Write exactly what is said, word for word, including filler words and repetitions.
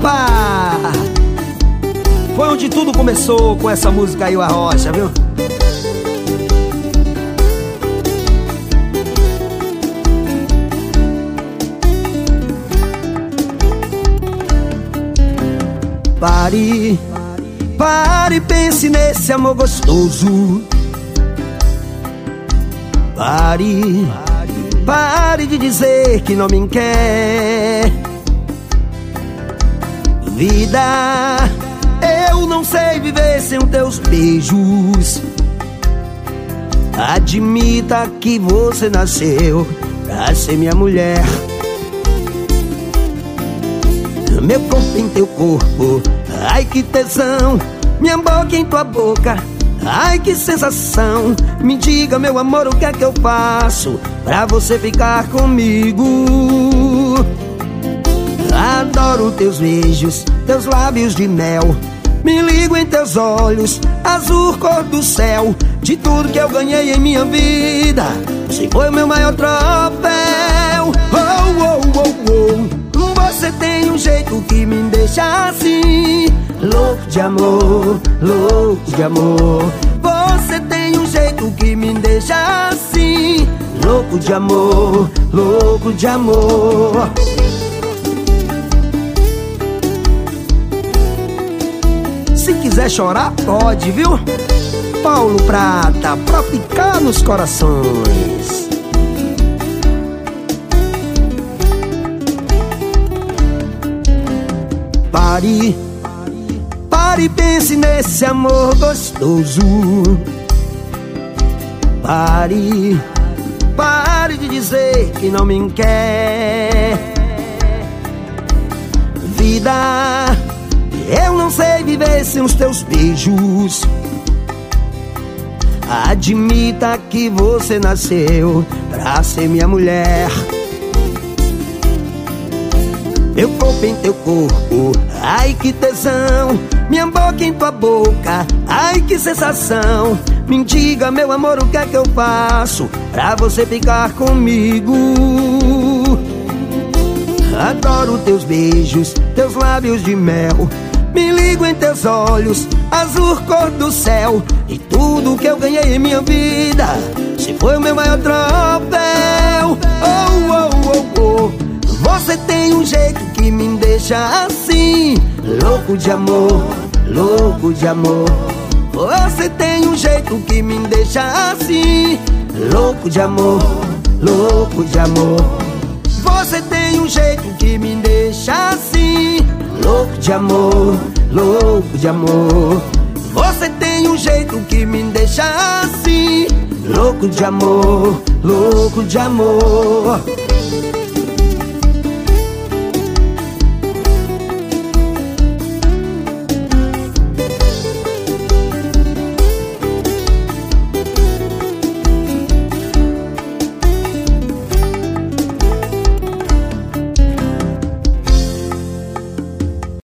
Opa! Foi onde tudo começou com essa música aí, o Arrocha, viu? Pare, pare e pense nesse amor gostoso. Pare, pare de dizer que não me quer. Vida, eu não sei viver sem os teus beijos. Admita que você nasceu pra ser minha mulher. Meu corpo em teu corpo, ai que tesão. Minha boca em tua boca, ai que sensação. Me diga, meu amor, o que é que eu faço pra você ficar comigo? Adoro teus beijos, teus lábios de mel. Me ligo em teus olhos, azul cor do céu. De tudo que eu ganhei em minha vida, você foi o meu maior troféu. Oh, oh, oh, oh. Você tem um jeito que me deixa assim, louco de amor, louco de amor. Você tem um jeito que me deixa assim, louco de amor, louco de amor. Se quiser chorar, pode, viu? Paulo Prata, pra ficar nos corações. Pare, pare e pense nesse amor gostoso. Pare, pare de dizer que não me quer. Vida, eu não sei viver sem os teus beijos. Admita que você nasceu pra ser minha mulher. Meu corpo em teu corpo, ai que tesão. Minha boca em tua boca, ai que sensação. Me diga, meu amor, o que é que eu faço pra você ficar comigo? Adoro teus beijos, teus lábios de mel. Me ligo em teus olhos, azul cor do céu. E tudo que eu ganhei em minha vida, você foi o meu maior troféu. Oh, oh, oh, oh. Você tem um jeito que me deixa assim, louco de amor, louco de amor. Você tem um jeito que me deixa assim, louco de amor, louco de amor. Você tem um jeito que me deixa assim, louco de amor, louco de amor. Você tem um jeito que me deixa assim, louco de amor, louco de amor.